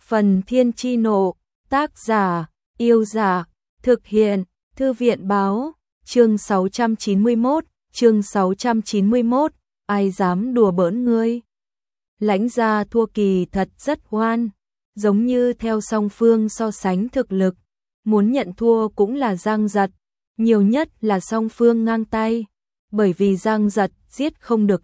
Phần Thiên Chi Nộ, tác giả, Yêu Dạ, thực hiện, Thư viện Báo, chương 691, ai dám đùa bỡn ngươi. Lãnh gia thua kỳ thật rất oan, giống như theo song phương so sánh thực lực, muốn nhận thua cũng là Giang Giật, nhiều nhất là song phương ngang tay, bởi vì Giang Giật giết không được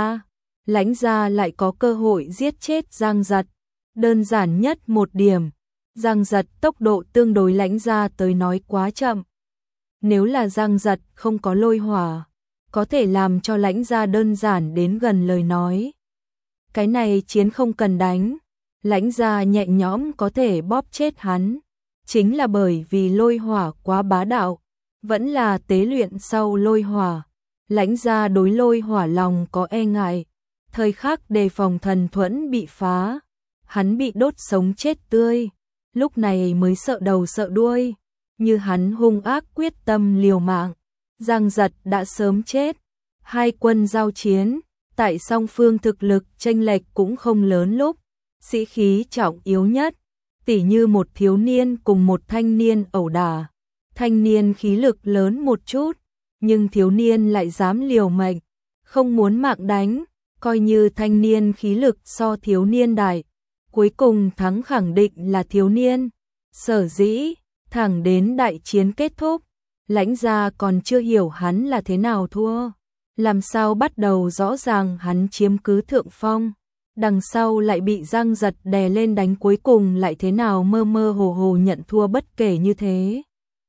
Lãnh gia lại có cơ hội giết chết Giang Giật. Đơn giản nhất một điểm, Giang Giật tốc độ tương đối Lãnh gia tới nói quá chậm. Nếu là Giang Giật không có lôi hỏa, có thể làm cho Lãnh gia đơn giản đến gần lời nói. Cái này chiến không cần đánh, Lãnh gia nhẹ nhõm có thể bóp chết hắn, chính là bởi vì lôi hỏa quá bá đạo, vẫn là tế luyện sau lôi hỏa. Lãnh gia đối lôi hỏa lòng có e ngại, thời khắc đề phòng thần thuẫn bị phá, hắn bị đốt sống chết tươi, lúc này mới sợ đầu sợ đuôi, như hắn hung ác quyết tâm liều mạng, Giang Giật đã sớm chết. Hai quân giao chiến, tại song phương thực lực chênh lệch cũng không lớn lúc, sĩ khí trọng yếu nhất, tỉ như một thiếu niên cùng một thanh niên ẩu đả, thanh niên khí lực lớn một chút, nhưng thiếu niên lại dám liều mệnh, không muốn mạng đánh, coi như thanh niên khí lực so thiếu niên đại, cuối cùng thắng khẳng định là thiếu niên. Sở dĩ, thẳng đến đại chiến kết thúc, Lãnh gia còn chưa hiểu hắn là thế nào thua, làm sao bắt đầu rõ ràng hắn chiếm cứ thượng phong, đằng sau lại bị Giang Giật đè lên đánh, cuối cùng lại thế nào mơ mơ hồ hồ nhận thua bất kể như thế.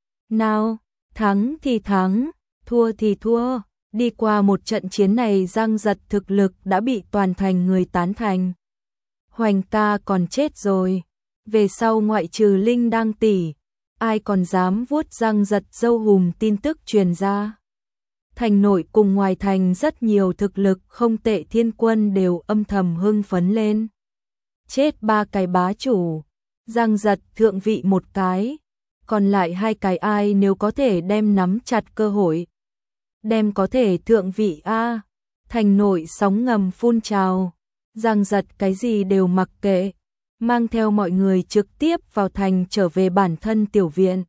Nào, thắng thì thắng, thua thì thua, đi qua một trận chiến này Giang Giật thực lực đã bị toàn thành người tán thành. Hoành ca còn chết rồi, về sau ngoại trừ Linh Đang tỷ, ai còn dám vuốt Giang Giật râu hùm. Tin tức truyền ra, thành nội cùng ngoài thành rất nhiều thực lực không tệ thiên quân đều âm thầm hưng phấn lên. Chết 3 cái bá chủ, Giang Giật thượng vị một cái, còn lại 2 cái ai nếu có thể đem nắm chặt cơ hội, đem có thể thượng vị a. Thành nội sóng ngầm phun trào, Giang Giật cái gì đều mặc kệ, mang theo mọi người trực tiếp vào thành trở về bản thân tiểu viện.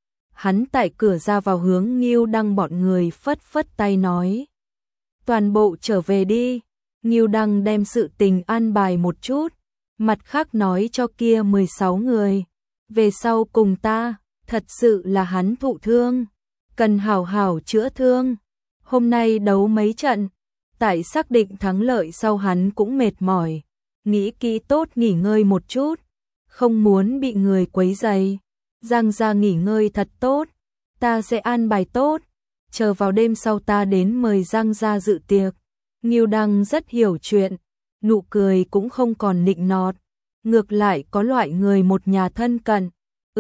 Hắn tại cửa ra vào hướng Ngưu Đăng bọn người phất phất tay nói: toàn bộ trở về đi. Ngưu Đăng đem sự tình an bài một chút, mặt khác nói cho kia 16 người, về sau cùng ta, thật sự là hắn thụ thương, cần hảo hảo chữa thương. Hôm nay đấu mấy trận, tại xác định thắng lợi sau hắn cũng mệt mỏi, nghĩ kỹ tốt nghỉ ngơi một chút, không muốn bị người quấy rầy. Giang gia nghỉ ngơi thật tốt, ta sẽ an bài tốt, chờ vào đêm sau ta đến mời Giang gia dự tiệc. Ngưu Đăng rất hiểu chuyện, nụ cười cũng không còn nịnh nọt, ngược lại có loại người một nhà thân cận.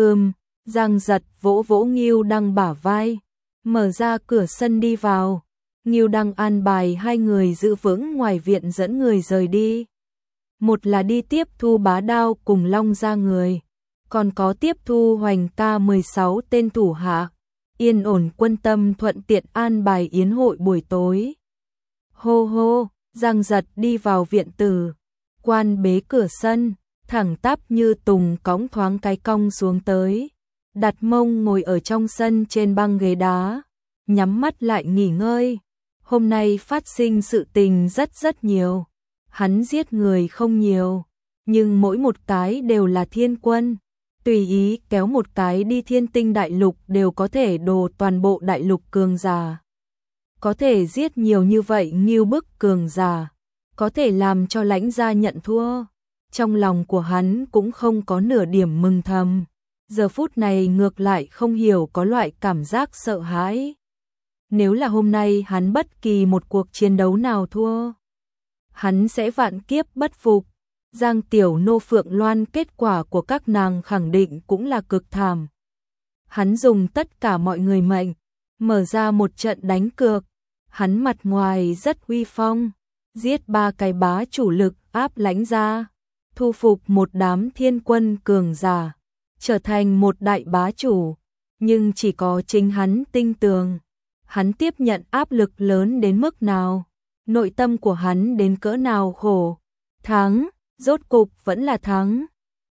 Giang Giật vỗ vỗ Ngưu Đăng bả vai, mở ra cửa sân đi vào. Ngưu Đăng an bài 2 người giữ vững ngoài viện dẫn người rời đi. Một là đi tiếp thu Bá Đao cùng Long gia người, còn có tiếp thu Hoành ca 16 tên thủ hạ, yên ổn quân tâm thuận tiện an bài yến hội buổi tối. Hô hô, Giang Giật đi vào viện tử, quan bế cửa sân, thẳng tắp như tùng cõng thoáng cái cong xuống tới, đặt mông ngồi ở trong sân trên băng ghế đá, nhắm mắt lại nghỉ ngơi. Hôm nay phát sinh sự tình rất nhiều, hắn giết người không nhiều, nhưng mỗi một cái đều là thiên quân, tùy ý kéo một cái đi Thiên Tinh đại lục đều có thể đồ toàn bộ đại lục cường giả. Có thể giết nhiều như vậy ngưu bức cường giả, có thể làm cho Lãnh gia nhận thua, trong lòng của hắn cũng không có nửa điểm mừng thầm, giờ phút này ngược lại không hiểu có loại cảm giác sợ hãi. Nếu là hôm nay hắn bất kỳ một cuộc chiến đấu nào thua, hắn sẽ vạn kiếp bất phục. Giang Tiểu Nô Phượng Loan kết quả của các nàng khẳng định cũng là cực thảm. Hắn dùng tất cả mọi người mệnh, mở ra một trận đánh cược. Hắn mặt ngoài rất uy phong, giết 3 cái bá chủ lực áp Lãnh gia, thu phục một đám thiên quân cường giả, trở thành một đại bá chủ. Nhưng chỉ có chính hắn tinh tường, hắn tiếp nhận áp lực lớn đến mức nào, nội tâm của hắn đến cỡ nào khổ. Thắng, rốt cục vẫn là thắng.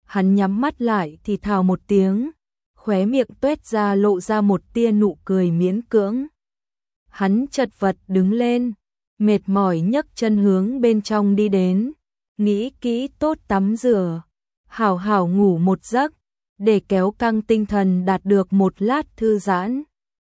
Hắn nhắm mắt lại thì thào một tiếng, khóe miệng tuét ra lộ ra một tia nụ cười miễn cưỡng. Hắn chật vật đứng lên, mệt mỏi nhấc chân hướng bên trong đi đến, nghĩ kỹ tốt tắm rửa, hảo hảo ngủ một giấc, để kéo căng tinh thần đạt được một lát thư giãn.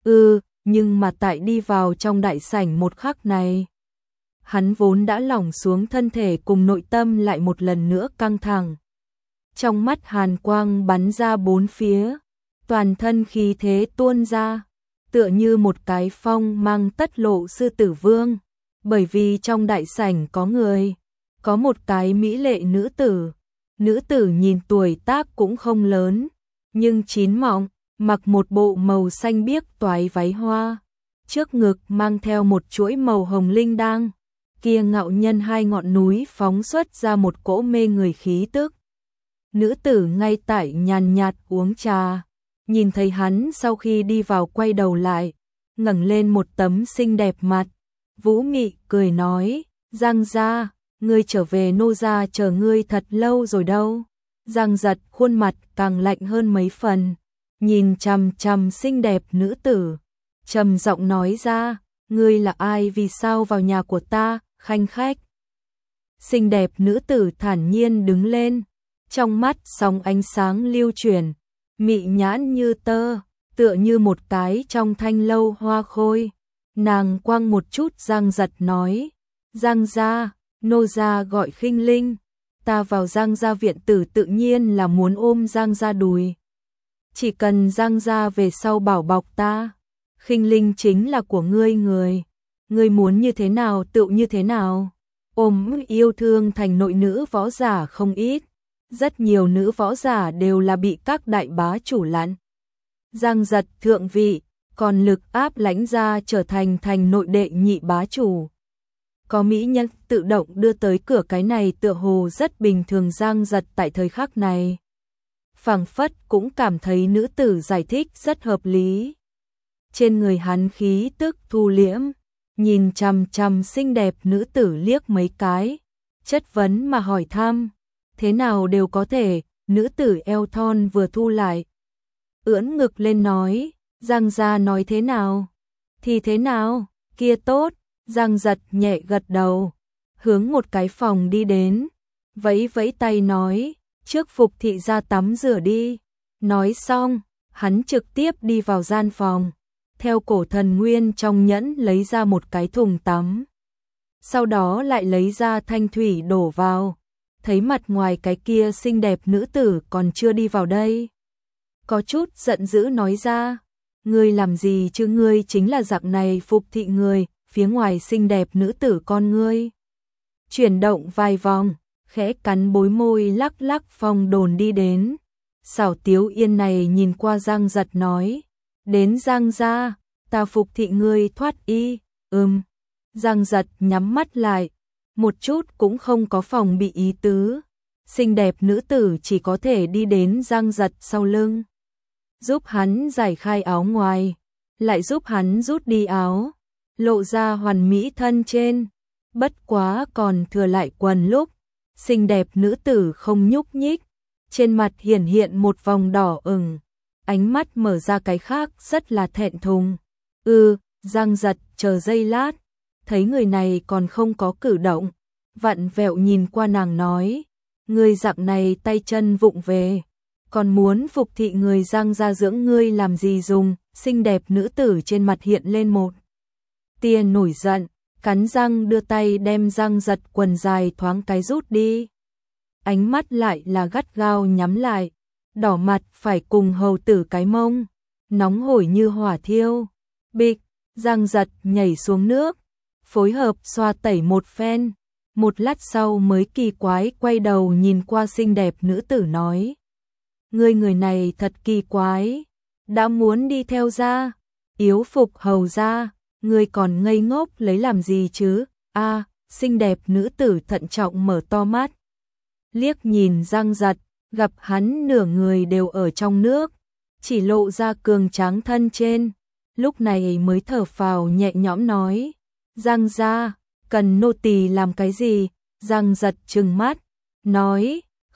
Nhưng mà tại đi vào trong đại sảnh một khắc này, hắn vốn đã lỏng xuống thân thể cùng nội tâm lại một lần nữa căng thẳng. Trong mắt hàn quang bắn ra bốn phía, toàn thân khí thế tuôn ra, tựa như một cái phong mang tất lộ sư tử vương, bởi vì trong đại sảnh có người, có một cái mỹ lệ nữ tử nhìn tuổi tác cũng không lớn, nhưng chín mọng, mặc một bộ màu xanh biếc toái váy hoa, trước ngực mang theo một chuỗi màu hồng linh đăng, kia ngạo nhân hai ngọn núi phóng xuất ra một cỗ mê người khí tức. Nữ tử ngay tại nhàn nhạt uống trà, nhìn thấy hắn sau khi đi vào quay đầu lại, ngẩng lên một tấm xinh đẹp mặt, vũ mị cười nói, Giang gia, ngươi trở về nô gia chờ ngươi thật lâu rồi đâu. Giang Giật khuôn mặt càng lạnh hơn mấy phần, nhìn chằm chằm xinh đẹp nữ tử, trầm giọng nói ra, ngươi là ai, vì sao vào nhà của ta, khanh khách. Xinh đẹp nữ tử thản nhiên đứng lên, trong mắt sóng ánh sáng lưu chuyển, mị nhãn như tơ, tựa như một cái trong thanh lâu hoa khôi. Nàng quăng một chút Giang Giật nói, Giang gia, nô gia gọi Khinh Linh, ta vào Giang gia viện tử tự nhiên là muốn ôm Giang gia đùi. Chỉ cần Giang gia về sau bảo bọc ta, Khinh Linh chính là của ngươi người. Ngươi muốn như thế nào tựu như thế nào. Ôm yêu thương thành nội nữ võ giả không ít, rất nhiều nữ võ giả đều là bị các đại bá chủ lặn. Giang Giật thượng vị, còn lực áp Lãnh gia trở thành nội đệ nhị bá chủ. Có mỹ nhân tự động đưa tới cửa, cái này tựa hồ rất bình thường. Giang Giật tại thời khắc này phảng phất cũng cảm thấy nữ tử giải thích rất hợp lý. Trên người hắn khí tức thu liễm, nhìn chằm chằm xinh đẹp nữ tử liếc mấy cái, chất vấn mà hỏi thăm, thế nào đều có thể. Nữ tử eo thon vừa thu lại, ưỡn ngực lên nói, Giang gia nói thế nào thì thế nào, kia tốt. Giang Giật nhẹ gật đầu, hướng một cái phòng đi đến, vẫy vẫy tay nói, trước phục thị ra tắm rửa đi. Nói xong, hắn trực tiếp đi vào gian phòng, theo cổ thần nguyên trong nhẫn lấy ra một cái thùng tắm. Sau đó lại lấy ra thanh thủy đổ vào, thấy mặt ngoài cái kia xinh đẹp nữ tử còn chưa đi vào đây. Có chút giận dữ nói ra, ngươi làm gì chứ, ngươi chính là dạng này phục thị người. Phía ngoài xinh đẹp nữ tử con ngươi chuyển động vài vòng, khẽ cắn bối môi lắc lắc phong đồn đi đến. Xảo Tiếu Yên này nhìn qua Giang Giật nói, đến Giang gia, ta phục thị ngươi thoát y. Giang Giật nhắm mắt lại, một chút cũng không có phòng bị ý tứ. Xinh đẹp nữ tử chỉ có thể đi đến Giang Giật sau lưng, giúp hắn giải khai áo ngoài, lại giúp hắn rút đi áo, lộ ra hoàn mỹ thân trên, bất quá còn thừa lại quần lúc. Xinh đẹp nữ tử không nhúc nhích, trên mặt hiển hiện một vòng đỏ ửng, ánh mắt mở ra cái khác rất là thẹn thùng. Giang Giật chờ giây lát, thấy người này còn không có cử động, vặn vẹo nhìn qua nàng nói, ngươi dạng này tay chân vụng về, còn muốn phục thị người Giang gia dưỡng ngươi làm gì dùng. Xinh đẹp nữ tử trên mặt hiện lên một tia nổi giận, cắn răng đưa tay đem Giang Giật quần dài thoáng cái rút đi. Ánh mắt lại là gắt gao nhắm lại, đỏ mặt phải cùng hầu tử cái mông, nóng hổi như hỏa thiêu. Bịch, Giang Giật nhảy xuống nước, phối hợp xoa tẩy một phen, một lát sau mới kỳ quái quay đầu nhìn qua xinh đẹp nữ tử nói, ngươi người này thật kỳ quái, đã muốn đi theo gia, yếu phục hầu gia, ngươi còn ngây ngốc lấy làm gì chứ. Xinh đẹp nữ tử thận trọng mở to mắt, liếc nhìn Giang Giật, gặp hắn nửa người đều ở trong nước, chỉ lộ ra cường tráng thân trên, lúc này mới thở phào nhẹ nhõm nói, Giang gia, cần nô tỳ làm cái gì. Giang Giật trừng mắt, nói,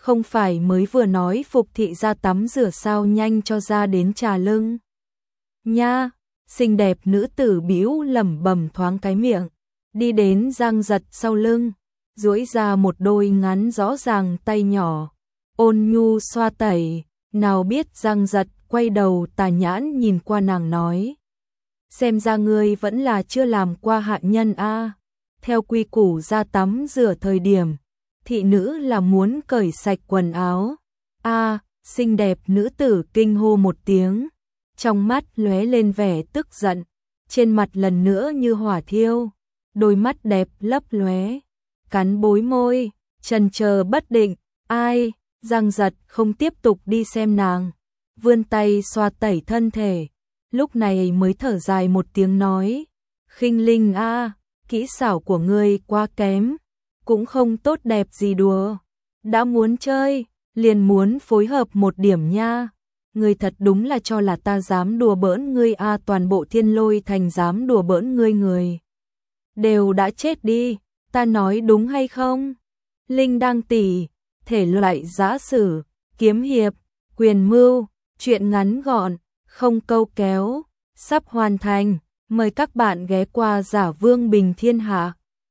không phải mới vừa nói Phục thị ra tắm rửa sao, nhanh cho ra đến trà lưng. Nha, xinh đẹp nữ tử bĩu lẩm bẩm thoáng cái miệng, đi đến Giang Giật sau lưng, duỗi ra một đôi ngắn rõ ràng tay nhỏ, ôn nhu xoa tẩy, nào biết Giang Giật quay đầu tà nhãn nhìn qua nàng nói. Xem ra ngươi vẫn là chưa làm qua hạ nhân a. Theo quy củ ra tắm rửa thời điểm, thị nữ là muốn cởi sạch quần áo. A, xinh đẹp nữ tử kinh hô một tiếng, trong mắt lóe lên vẻ tức giận, trên mặt lần nữa như hỏa thiêu, đôi mắt đẹp lấp lóe, cắn bối môi, chần chờ bất định. Ai? Giang Giật không tiếp tục đi xem nàng, vươn tay xoa tẩy thân thể, lúc này mới thở dài một tiếng nói, Khinh Linh a, kỹ xảo của ngươi quá kém, cũng không tốt đẹp gì đùa, đã muốn chơi, liền muốn phối hợp một điểm nha. Ngươi thật đúng là cho là ta dám đùa bỡn ngươi a, toàn bộ Thiên Lôi thành dám đùa bỡn ngươi người đều đã chết đi, ta nói đúng hay không? Linh Đăng tỷ, thể loại giã sử, kiếm hiệp, quyền mưu, truyện ngắn gọn, không câu kéo, sắp hoàn thành, mời các bạn ghé qua Giả Vương Bình Thiên Hạ.